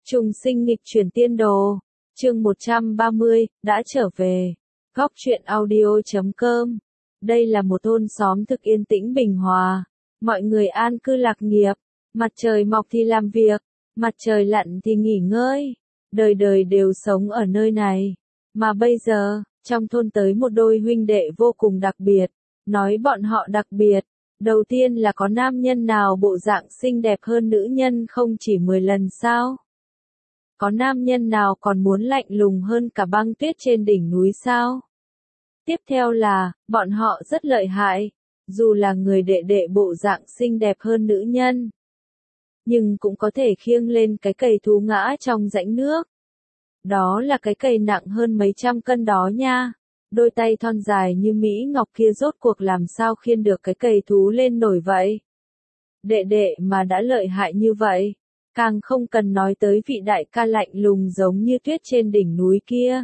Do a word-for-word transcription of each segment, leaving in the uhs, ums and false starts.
Trùng sinh nghịch chuyển tiên đồ. Chương một trăm ba mươi, đã trở về. Góc truyện audio chấm com. Đây là một thôn xóm thực yên tĩnh bình hòa. Mọi người an cư lạc nghiệp. Mặt trời mọc thì làm việc. Mặt trời lặn thì nghỉ ngơi. Đời đời đều sống ở nơi này. Mà bây giờ, trong thôn tới một đôi huynh đệ vô cùng đặc biệt. Nói bọn họ đặc biệt. Đầu tiên là có nam nhân nào bộ dạng xinh đẹp hơn nữ nhân không chỉ mười lần sao? Có nam nhân nào còn muốn lạnh lùng hơn cả băng tuyết trên đỉnh núi sao? Tiếp theo là, bọn họ rất lợi hại, dù là người đệ đệ bộ dạng xinh đẹp hơn nữ nhân. Nhưng cũng có thể khiêng lên cái cày thú ngã trong rãnh nước. Đó là cái cày nặng hơn mấy trăm cân đó nha. Đôi tay thon dài như Mỹ Ngọc kia rốt cuộc làm sao khiêng được cái cày thú lên nổi vậy? Đệ đệ mà đã lợi hại như vậy. Càng không cần nói tới vị đại ca lạnh lùng giống như tuyết trên đỉnh núi kia.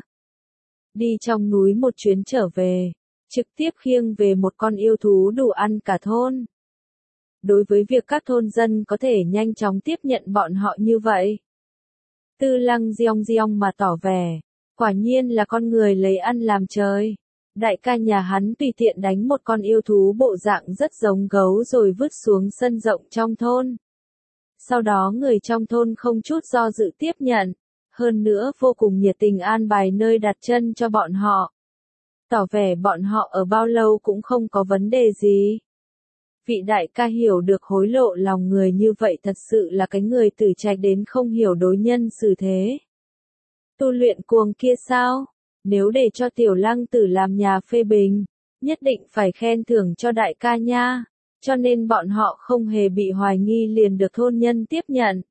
Đi trong núi một chuyến trở về, trực tiếp khiêng về một con yêu thú đủ ăn cả thôn. Đối với việc các thôn dân có thể nhanh chóng tiếp nhận bọn họ như vậy, Tư Lăng giong giong mà tỏ vẻ, quả nhiên là con người lấy ăn làm trời. Đại ca nhà hắn tùy tiện đánh một con yêu thú bộ dạng rất giống gấu rồi vứt xuống sân rộng trong thôn. Sau đó người trong thôn không chút do dự tiếp nhận, hơn nữa vô cùng nhiệt tình an bài nơi đặt chân cho bọn họ. Tỏ vẻ bọn họ ở bao lâu cũng không có vấn đề gì. Vị đại ca hiểu được hối lộ lòng người như vậy thật sự là cái người tử trạch đến không hiểu đối nhân xử thế. Tu luyện cuồng kia sao? Nếu để cho tiểu lăng tử làm nhà phê bình, nhất định phải khen thưởng cho đại ca nha. Cho nên bọn họ không hề bị hoài nghi liền được thôn nhân tiếp nhận.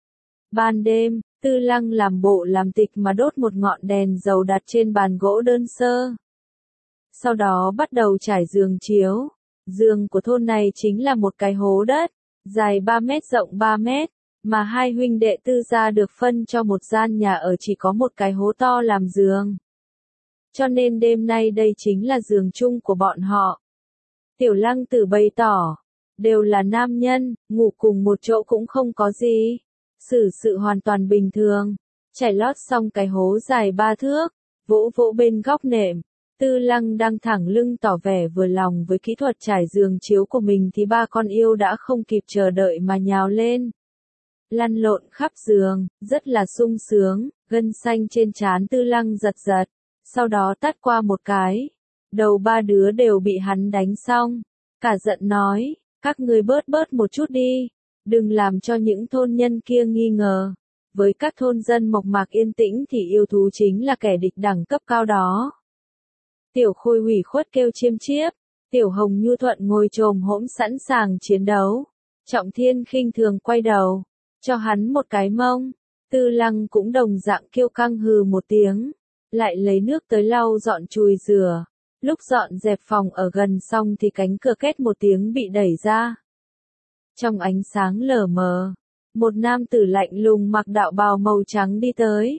Ban đêm, Tư Lăng làm bộ làm tịch mà đốt một ngọn đèn dầu đặt trên bàn gỗ đơn sơ. Sau đó bắt đầu trải giường chiếu. Giường của thôn này chính là một cái hố đất, dài ba mét rộng ba mét, mà hai huynh đệ Tư gia được phân cho một gian nhà ở chỉ có một cái hố to làm giường. Cho nên đêm nay đây chính là giường chung của bọn họ. Tiểu Lăng Tử bày tỏ, đều là nam nhân, ngủ cùng một chỗ cũng không có gì. Xử sự hoàn toàn bình thường. Trải lót xong cái hố dài ba thước, vỗ vỗ bên góc nệm. Tư Lăng đang thẳng lưng tỏ vẻ vừa lòng với kỹ thuật trải giường chiếu của mình thì ba con yêu đã không kịp chờ đợi mà nhào lên. Lăn lộn khắp giường, rất là sung sướng, gân xanh trên trán Tư Lăng giật giật. Sau đó tát qua một cái. Đầu ba đứa đều bị hắn đánh xong. Cả giận nói, các ngươi bớt bớt một chút đi. Đừng làm cho những thôn nhân kia nghi ngờ. Với các thôn dân mộc mạc yên tĩnh thì yêu thú chính là kẻ địch đẳng cấp cao đó. Tiểu Khôi ủy khuất kêu chiêm chiếp. Tiểu Hồng nhu thuận ngồi chồm hỗn sẵn sàng chiến đấu. Trọng Thiên khinh thường quay đầu. Cho hắn một cái mông. Tư Lăng cũng đồng dạng kêu căng hừ một tiếng. Lại lấy nước tới lau dọn chùi rửa. Lúc dọn dẹp phòng ở gần xong thì cánh cửa két một tiếng bị đẩy ra. Trong ánh sáng lờ mờ, một nam tử lạnh lùng mặc đạo bào màu trắng đi tới.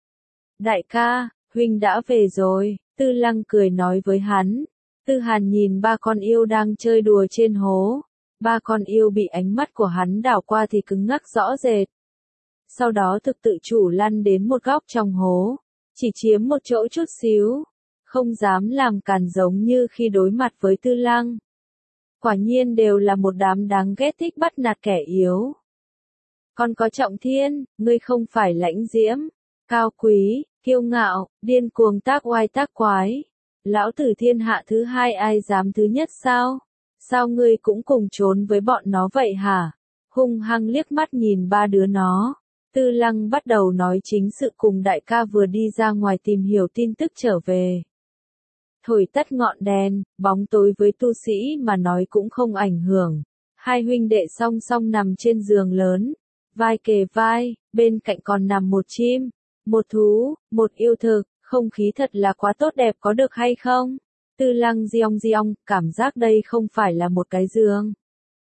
Đại ca, huynh đã về rồi, Tư Lăng cười nói với hắn. Tư Hàn nhìn ba con yêu đang chơi đùa trên hố. Ba con yêu bị ánh mắt của hắn đảo qua thì cứng ngắc rõ rệt. Sau đó thực tự chủ lăn đến một góc trong hố. Chỉ chiếm một chỗ chút xíu. Không dám làm càn giống như khi đối mặt với Tư Lăng. Quả nhiên đều là một đám đáng ghét thích bắt nạt kẻ yếu. Còn có Trọng Thiên, ngươi không phải lãnh diễm, cao quý, kiêu ngạo, điên cuồng tác oai tác quái. Lão tử thiên hạ thứ hai ai dám thứ nhất sao? Sao ngươi cũng cùng trốn với bọn nó vậy hả? Hung hăng liếc mắt nhìn ba đứa nó. Tư Lăng bắt đầu nói chính sự cùng đại ca vừa đi ra ngoài tìm hiểu tin tức trở về. Thổi tắt ngọn đèn, bóng tối với tu sĩ mà nói cũng không ảnh hưởng. Hai huynh đệ song song nằm trên giường lớn, vai kề vai, bên cạnh còn nằm một chim, một thú, một yêu thực, không khí thật là quá tốt đẹp có được hay không? Tư Lăng giong giong, cảm giác đây không phải là một cái giường,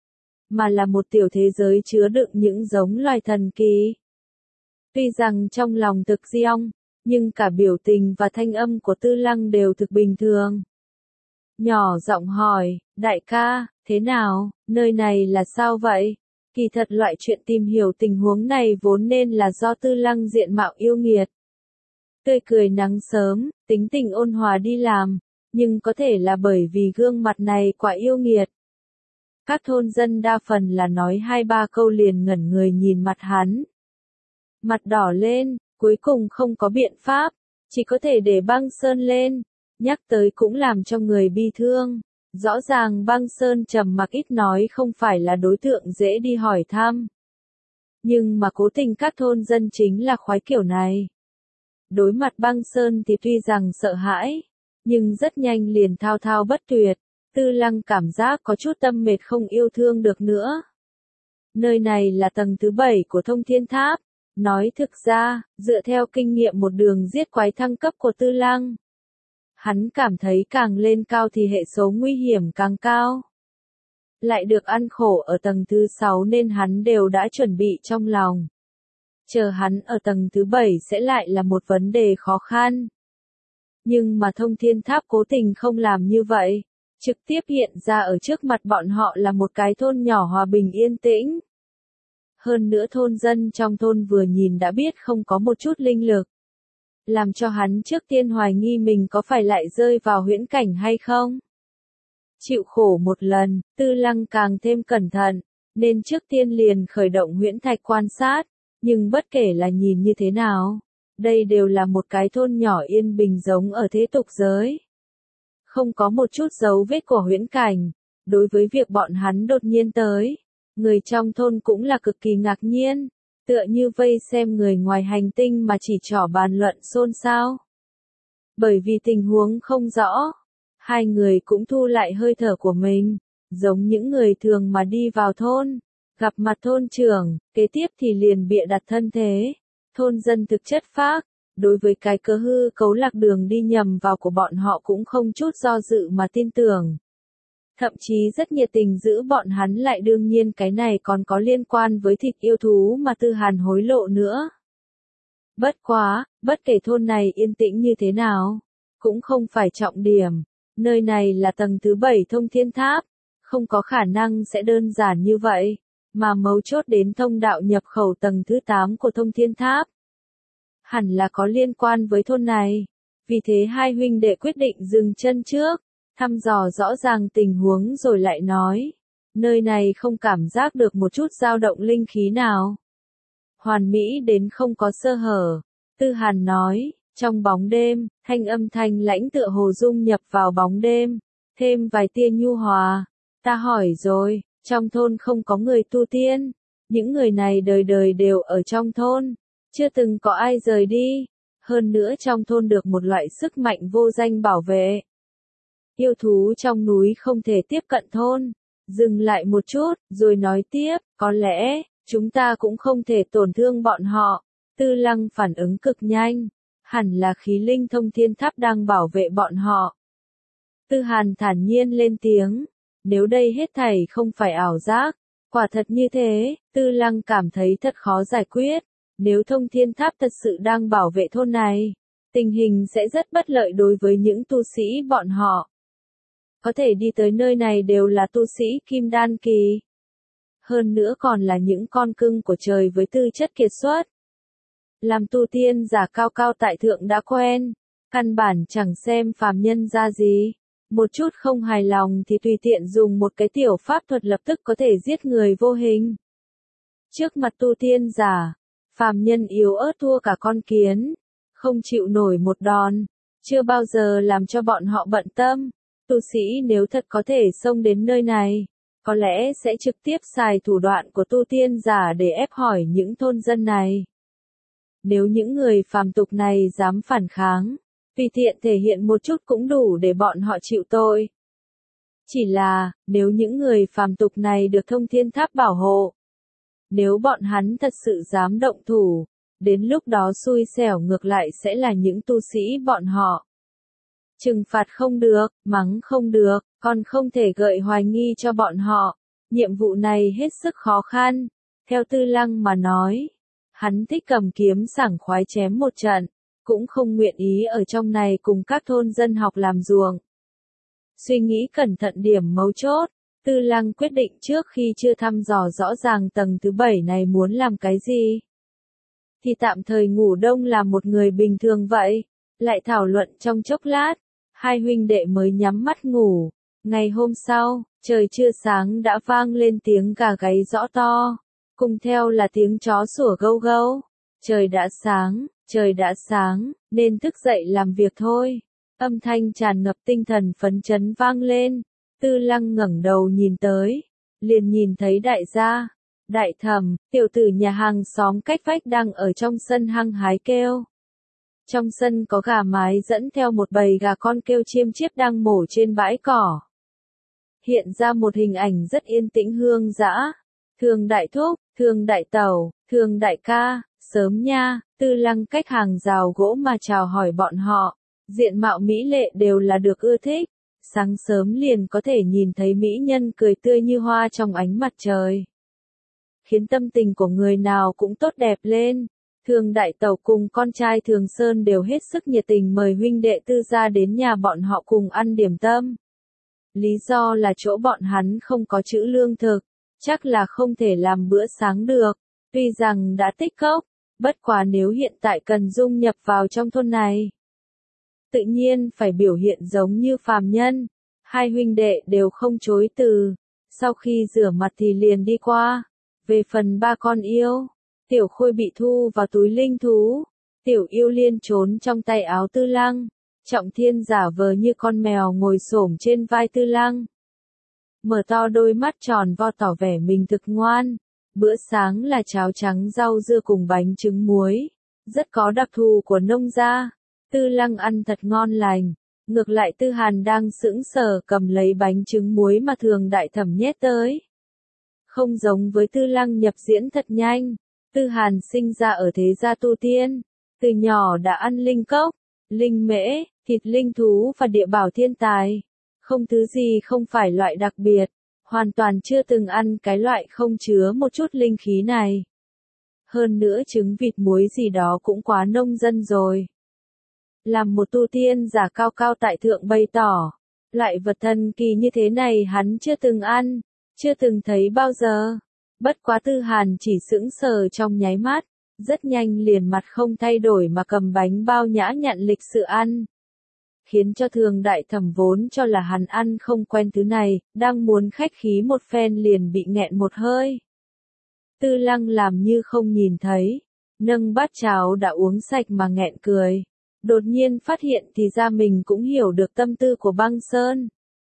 mà là một tiểu thế giới chứa đựng những giống loài thần kỳ. Tuy rằng trong lòng thực giong, nhưng cả biểu tình và thanh âm của Tư Lăng đều thực bình thường. Nhỏ giọng hỏi, đại ca, thế nào, nơi này là sao vậy? Kỳ thật loại chuyện tìm hiểu tình huống này vốn nên là do Tư Lăng diện mạo yêu nghiệt. Tươi cười nắng sớm, tính tình ôn hòa đi làm, nhưng có thể là bởi vì gương mặt này quá yêu nghiệt. Các thôn dân đa phần là nói hai ba câu liền ngẩn người nhìn mặt hắn. Mặt đỏ lên, cuối cùng không có biện pháp, chỉ có thể để băng sơn lên, nhắc tới cũng làm cho người bi thương. Rõ ràng băng sơn trầm mặc ít nói không phải là đối tượng dễ đi hỏi thăm. Nhưng mà cố tình các thôn dân chính là khoái kiểu này. Đối mặt băng sơn thì tuy rằng sợ hãi, nhưng rất nhanh liền thao thao bất tuyệt. Tư Lăng cảm giác có chút tâm mệt không yêu thương được nữa. Nơi này là tầng thứ bảy của Thông Thiên Tháp. Nói thực ra, dựa theo kinh nghiệm một đường giết quái thăng cấp của Tư Lăng, hắn cảm thấy càng lên cao thì hệ số nguy hiểm càng cao. Lại được ăn khổ ở tầng thứ sáu nên hắn đều đã chuẩn bị trong lòng. Chờ hắn ở tầng thứ bảy sẽ lại là một vấn đề khó khăn. Nhưng mà Thông Thiên Tháp cố tình không làm như vậy. Trực tiếp hiện ra ở trước mặt bọn họ là một cái thôn nhỏ hòa bình yên tĩnh. Hơn nữa thôn dân trong thôn vừa nhìn đã biết không có một chút linh lực. Làm cho hắn trước tiên hoài nghi mình có phải lại rơi vào huyễn cảnh hay không. Chịu khổ một lần, Tư Lăng càng thêm cẩn thận, nên trước tiên liền khởi động huyễn thạch quan sát, nhưng bất kể là nhìn như thế nào, đây đều là một cái thôn nhỏ yên bình giống ở thế tục giới. Không có một chút dấu vết của huyễn cảnh, đối với việc bọn hắn đột nhiên tới, người trong thôn cũng là cực kỳ ngạc nhiên. Tựa như vây xem người ngoài hành tinh mà chỉ trỏ bàn luận xôn xao. Bởi vì tình huống không rõ, hai người cũng thu lại hơi thở của mình, giống những người thường mà đi vào thôn, gặp mặt thôn trưởng, kế tiếp thì liền bịa đặt thân thế. Thôn dân thực chất phác, đối với cái cớ hư cấu lạc đường đi nhầm vào của bọn họ cũng không chút do dự mà tin tưởng. Thậm chí rất nhiệt tình giữ bọn hắn lại, đương nhiên cái này còn có liên quan với thịt yêu thú mà Tư Hàn hối lộ nữa. Bất quá, bất kể thôn này yên tĩnh như thế nào, cũng không phải trọng điểm, nơi này là tầng thứ bảy Thông Thiên Tháp, không có khả năng sẽ đơn giản như vậy, mà mấu chốt đến thông đạo nhập khẩu tầng thứ tám của Thông Thiên Tháp. Hẳn là có liên quan với thôn này, vì thế hai huynh đệ quyết định dừng chân trước. Thăm dò rõ ràng tình huống rồi lại nói, nơi này không cảm giác được một chút dao động linh khí nào. Hoàn mỹ đến không có sơ hở, Tư Hàn nói, trong bóng đêm, thanh âm thanh lãnh tựa hồ dung nhập vào bóng đêm, thêm vài tia nhu hòa. Ta hỏi rồi, trong thôn không có người tu tiên, những người này đời đời đều ở trong thôn, chưa từng có ai rời đi, hơn nữa trong thôn được một loại sức mạnh vô danh bảo vệ. Yêu thú trong núi không thể tiếp cận thôn. Dừng lại một chút, rồi nói tiếp, có lẽ, chúng ta cũng không thể tổn thương bọn họ. Tư Lăng phản ứng cực nhanh. Hẳn là khí linh Thông Thiên Tháp đang bảo vệ bọn họ. Tư Hàn thản nhiên lên tiếng. Nếu đây hết thảy không phải ảo giác, quả thật như thế, Tư Lăng cảm thấy thật khó giải quyết. Nếu Thông Thiên Tháp thật sự đang bảo vệ thôn này, tình hình sẽ rất bất lợi đối với những tu sĩ bọn họ. Có thể đi tới nơi này đều là tu sĩ kim đan kỳ. Hơn nữa còn là những con cưng của trời với tư chất kiệt xuất. Làm tu tiên giả cao cao tại thượng đã quen, căn bản chẳng xem phàm nhân ra gì. Một chút không hài lòng thì tùy tiện dùng một cái tiểu pháp thuật lập tức có thể giết người vô hình. Trước mặt tu tiên giả, phàm nhân yếu ớt thua cả con kiến, không chịu nổi một đòn, chưa bao giờ làm cho bọn họ bận tâm. Tu sĩ nếu thật có thể xông đến nơi này, có lẽ sẽ trực tiếp xài thủ đoạn của tu tiên giả để ép hỏi những thôn dân này. Nếu những người phàm tục này dám phản kháng, tùy tiện thể hiện một chút cũng đủ để bọn họ chịu tội. Chỉ là, nếu những người phàm tục này được Thông Thiên Tháp bảo hộ, nếu bọn hắn thật sự dám động thủ, đến lúc đó xui xẻo ngược lại sẽ là những tu sĩ bọn họ. Trừng phạt không được, mắng không được, còn không thể gợi hoài nghi cho bọn họ. Nhiệm vụ này hết sức khó khăn. Theo Tư Lăng mà nói, hắn thích cầm kiếm sảng khoái chém một trận, cũng không nguyện ý ở trong này cùng các thôn dân học làm ruộng. Suy nghĩ cẩn thận điểm mấu chốt, Tư Lăng quyết định trước khi chưa thăm dò rõ ràng tầng thứ bảy này muốn làm cái gì. Thì tạm thời ngủ đông là một người bình thường vậy. Lại thảo luận trong chốc lát. Hai huynh đệ mới nhắm mắt ngủ. Ngày hôm sau, trời chưa sáng đã vang lên tiếng gà gáy rõ to. Cùng theo là tiếng chó sủa gâu gâu. Trời đã sáng, trời đã sáng, nên thức dậy làm việc thôi. Âm thanh tràn ngập tinh thần phấn chấn vang lên. Tư Lăng ngẩng đầu nhìn tới. Liền nhìn thấy đại gia. Đại thẩm, tiểu tử nhà hàng xóm cách vách đang ở trong sân hăng hái kêu. Trong sân có gà mái dẫn theo một bầy gà con kêu chiêm chiếp đang mổ trên bãi cỏ. Hiện ra một hình ảnh rất yên tĩnh hương dã. Thường đại thúc, thường đại tẩu, thường đại ca, sớm nha. Tư Lăng cách hàng rào gỗ mà chào hỏi bọn họ. Diện mạo mỹ lệ đều là được ưa thích. Sáng sớm liền có thể nhìn thấy mỹ nhân cười tươi như hoa trong ánh mặt trời. Khiến tâm tình của người nào cũng tốt đẹp lên. Thường đại tẩu cùng con trai Thường Sơn đều hết sức nhiệt tình mời huynh đệ Tư gia đến nhà bọn họ cùng ăn điểm tâm. Lý do là chỗ bọn hắn không có trữ lương thực, chắc là không thể làm bữa sáng được. Tuy rằng đã tích cốc, bất quá nếu hiện tại cần dung nhập vào trong thôn này, tự nhiên phải biểu hiện giống như phàm nhân. Hai huynh đệ đều không chối từ. Sau khi rửa mặt thì liền đi qua. Về phần ba con yêu, Tiểu Khôi bị thu vào túi linh thú. Tiểu Yêu Liên trốn trong tay áo Tư Lăng. Trọng Thiên giả vờ như con mèo ngồi xổm trên vai Tư Lăng. Mở to đôi mắt tròn vo tỏ vẻ mình thực ngoan. Bữa sáng là cháo trắng rau dưa cùng bánh trứng muối. Rất có đặc thù của nông gia. Tư Lăng ăn thật ngon lành. Ngược lại Tư Hàn đang sững sờ cầm lấy bánh trứng muối mà Thường đại thẩm nhét tới. Không giống với Tư Lăng nhập diễn thật nhanh. Tư Hàn sinh ra ở thế gia tu tiên. Từ nhỏ đã ăn linh cốc, linh mễ, thịt linh thú và địa bảo thiên tài. Không thứ gì không phải loại đặc biệt. Hoàn toàn chưa từng ăn cái loại không chứa một chút linh khí này. Hơn nữa trứng vịt muối gì đó cũng quá nông dân rồi. Làm một tu tiên giả cao cao tại thượng bày tỏ. Loại vật thần kỳ như thế này hắn chưa từng ăn, chưa từng thấy bao giờ. Bất quá Tư Hàn chỉ sững sờ trong nháy mắt, rất nhanh liền mặt không thay đổi mà cầm bánh bao nhã nhặn lịch sự ăn. Khiến cho Thường đại thẩm vốn cho là hắn ăn không quen thứ này, đang muốn khách khí một phen liền bị nghẹn một hơi. Tư Lăng làm như không nhìn thấy, nâng bát cháo đã uống sạch mà nghẹn cười. Đột nhiên phát hiện thì ra mình cũng hiểu được tâm tư của Băng Sơn.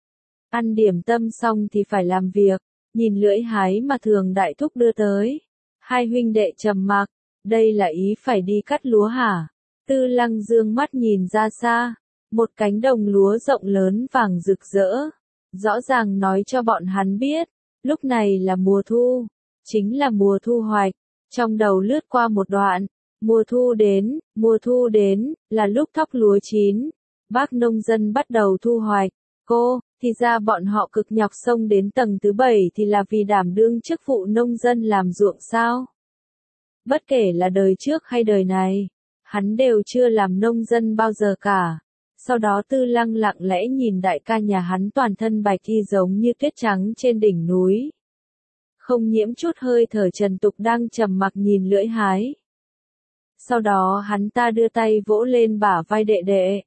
Ăn điểm tâm xong thì phải làm việc, nhìn lưỡi hái mà Thường đại thúc đưa tới. Hai huynh đệ trầm mặc, đây là ý phải đi cắt lúa hả? Tư Lăng dương mắt nhìn ra xa, một cánh đồng lúa rộng lớn vàng rực rỡ. Rõ ràng nói cho bọn hắn biết, lúc này là mùa thu, chính là mùa thu hoạch. Trong đầu lướt qua một đoạn. Mùa thu đến, mùa thu đến, là lúc thóc lúa chín. Bác nông dân bắt đầu thu hoạch. Cô, thì ra bọn họ cực nhọc sông đến tầng thứ bảy thì là vì đảm đương chức vụ nông dân làm ruộng sao? Bất kể là đời trước hay đời này, hắn đều chưa làm nông dân bao giờ cả. Sau đó Tư Lăng lặng lẽ nhìn đại ca nhà hắn toàn thân bạch y giống như tuyết trắng trên đỉnh núi. Không nhiễm chút hơi thở trần tục đang trầm mặc nhìn lưỡi hái. Sau đó hắn ta đưa tay vỗ lên bả vai đệ đệ.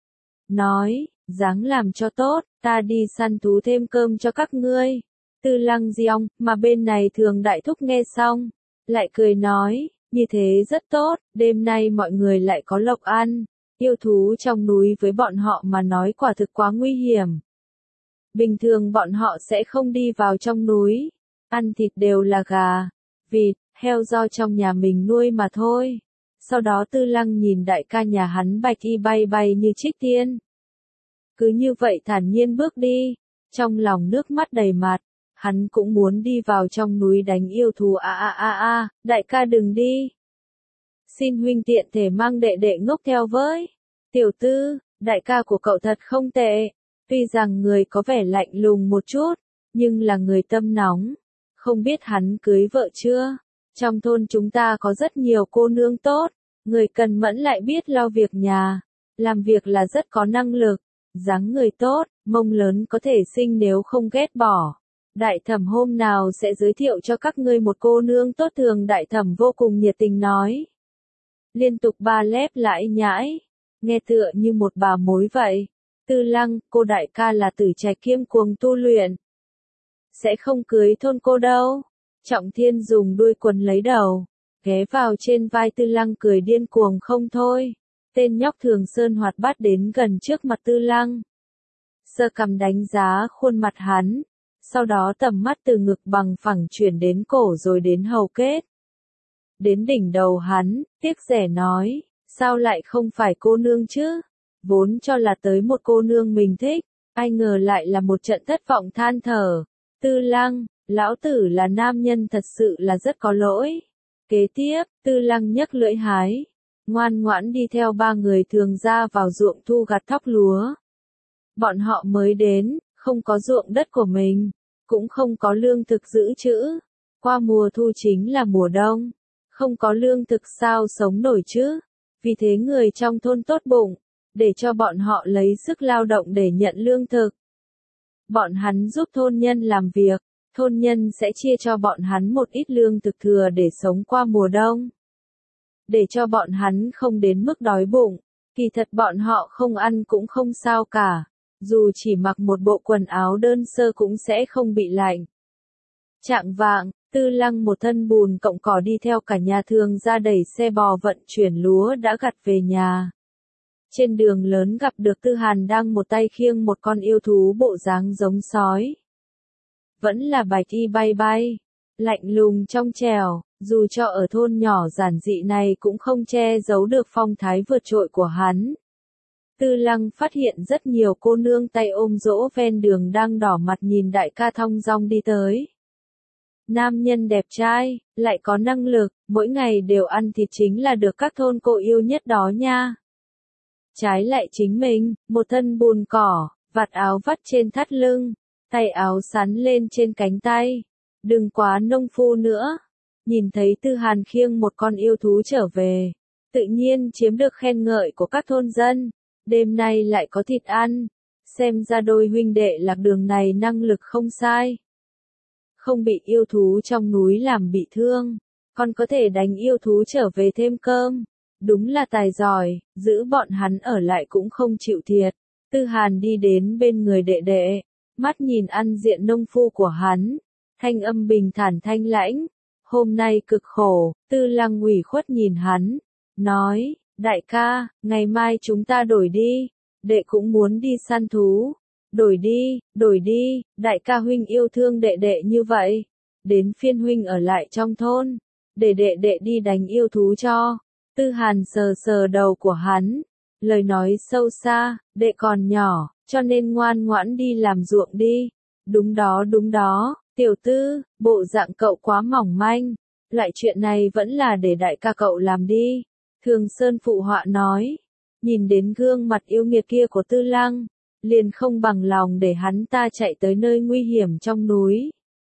Nói, dáng làm cho tốt, ta đi săn thú thêm cơm cho các ngươi. Tư Lăng diong, mà bên này Thường đại thúc nghe xong. Lại cười nói, như thế rất tốt, đêm nay mọi người lại có lộc ăn. Yêu thú trong núi với bọn họ mà nói quả thực quá nguy hiểm. Bình thường bọn họ sẽ không đi vào trong núi. Ăn thịt đều là gà, vịt, heo do trong nhà mình nuôi mà thôi. Sau đó Tư Lăng nhìn đại ca nhà hắn bạch y bay bay như trích tiên. Cứ như vậy thản nhiên bước đi, trong lòng nước mắt đầy mặt, hắn cũng muốn đi vào trong núi đánh yêu thú a a a a, đại ca đừng đi. Xin huynh tiện thể mang đệ đệ ngốc theo với. Tiểu Tư, đại ca của cậu thật không tệ, tuy rằng người có vẻ lạnh lùng một chút, nhưng là người tâm nóng. Không biết hắn cưới vợ chưa? Trong thôn chúng ta có rất nhiều cô nương tốt, người cần mẫn lại biết lo việc nhà, làm việc là rất có năng lực, dáng người tốt, mông lớn có thể sinh nếu không ghét bỏ. Đại thẩm hôm nào sẽ giới thiệu cho các ngươi một cô nương tốt. Thường đại thẩm vô cùng nhiệt tình nói. Liên tục ba lép lại nhãi, nghe tựa như một bà mối vậy. Tư Lăng, cô đại ca là tử trạch kiêm cuồng tu luyện. Sẽ không cưới thôn cô đâu. Trọng Thiên dùng đuôi quần lấy đầu, ghé vào trên vai Tư Lăng cười điên cuồng không thôi. Tên nhóc Thường Sơn hoạt bát đến gần trước mặt Tư Lăng. Sơ cầm đánh giá khuôn mặt hắn, sau đó tầm mắt từ ngực bằng phẳng chuyển đến cổ rồi đến hầu kết. Đến đỉnh đầu hắn, tiếc rẻ nói, sao lại không phải cô nương chứ? Vốn cho là tới một cô nương mình thích, ai ngờ lại là một trận thất vọng than thở. Tư Lăng, lão tử là nam nhân thật sự là rất có lỗi. Kế tiếp, Tư Lăng nhấc lưỡi hái, ngoan ngoãn đi theo ba người Thường ra vào ruộng thu gặt thóc lúa. Bọn họ mới đến, không có ruộng đất của mình, cũng không có lương thực giữ trữ. Qua mùa thu chính là mùa đông, không có lương thực sao sống nổi chứ. Vì thế người trong thôn tốt bụng, để cho bọn họ lấy sức lao động để nhận lương thực. Bọn hắn giúp thôn nhân làm việc, thôn nhân sẽ chia cho bọn hắn một ít lương thực thừa để sống qua mùa đông. Để cho bọn hắn không đến mức đói bụng, kỳ thật bọn họ không ăn cũng không sao cả, dù chỉ mặc một bộ quần áo đơn sơ cũng sẽ không bị lạnh. Chạng vạng, Tư Lăng một thân bùn cộng cỏ đi theo cả nhà Thường ra đẩy xe bò vận chuyển lúa đã gặt về nhà. Trên đường lớn gặp được Tư Hàn đang một tay khiêng một con yêu thú bộ dáng giống sói. Vẫn là bạch y bay bay, lạnh lùng trong trẻo, dù cho ở thôn nhỏ giản dị này cũng không che giấu được phong thái vượt trội của hắn. Tư Lăng phát hiện rất nhiều cô nương tay ôm dỗ ven đường đang đỏ mặt nhìn đại ca thong dong đi tới. Nam nhân đẹp trai, lại có năng lực, mỗi ngày đều ăn thịt chính là được các thôn cô yêu nhất đó nha. Trái lại chính mình, một thân bùn cỏ, vạt áo vắt trên thắt lưng, tay áo sắn lên trên cánh tay. Đừng quá nông phu nữa. Nhìn thấy Tư Hàn khiêng một con yêu thú trở về, tự nhiên chiếm được khen ngợi của các thôn dân. Đêm nay lại có thịt ăn, xem ra đôi huynh đệ lạc đường này năng lực không sai. Không bị yêu thú trong núi làm bị thương, còn có thể đánh yêu thú trở về thêm cơm. Đúng là tài giỏi, giữ bọn hắn ở lại cũng không chịu thiệt. Tư Hàn đi đến bên người đệ đệ, mắt nhìn ăn diện nông phu của hắn, thanh âm bình thản thanh lãnh. Hôm nay cực khổ, Tư Lăng ủy khuất nhìn hắn, nói, đại ca, ngày mai chúng ta đổi đi, đệ cũng muốn đi săn thú. Đổi đi, đổi đi, đại ca huynh yêu thương đệ đệ như vậy. Đến phiên huynh ở lại trong thôn, để đệ đệ đi đánh yêu thú cho. Tư Hàn sờ sờ đầu của hắn, lời nói sâu xa, đệ còn nhỏ, cho nên ngoan ngoãn đi làm ruộng đi. Đúng đó đúng đó, tiểu Tư, bộ dạng cậu quá mỏng manh, loại chuyện này vẫn là để đại ca cậu làm đi. Thường Sơn phụ họa nói, nhìn đến gương mặt yêu nghiệt kia của Tư Lăng, liền không bằng lòng để hắn ta chạy tới nơi nguy hiểm trong núi.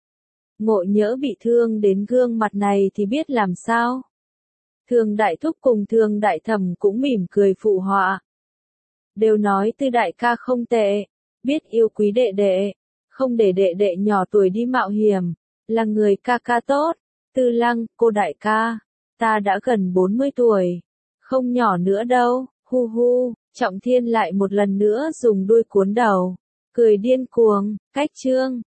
Ngộ nhỡ bị thương đến gương mặt này thì biết làm sao. Thường đại thúc cùng thường đại thẩm cũng mỉm cười phụ họa. Đều nói Tư đại ca không tệ, biết yêu quý đệ đệ, không để đệ đệ nhỏ tuổi đi mạo hiểm, là người ca ca tốt. Tư Lăng, cô đại ca, ta đã gần bốn mươi tuổi, không nhỏ nữa đâu, hu hu. Trọng Thiên lại một lần nữa dùng đuôi cuốn đầu, cười điên cuồng, cách chương.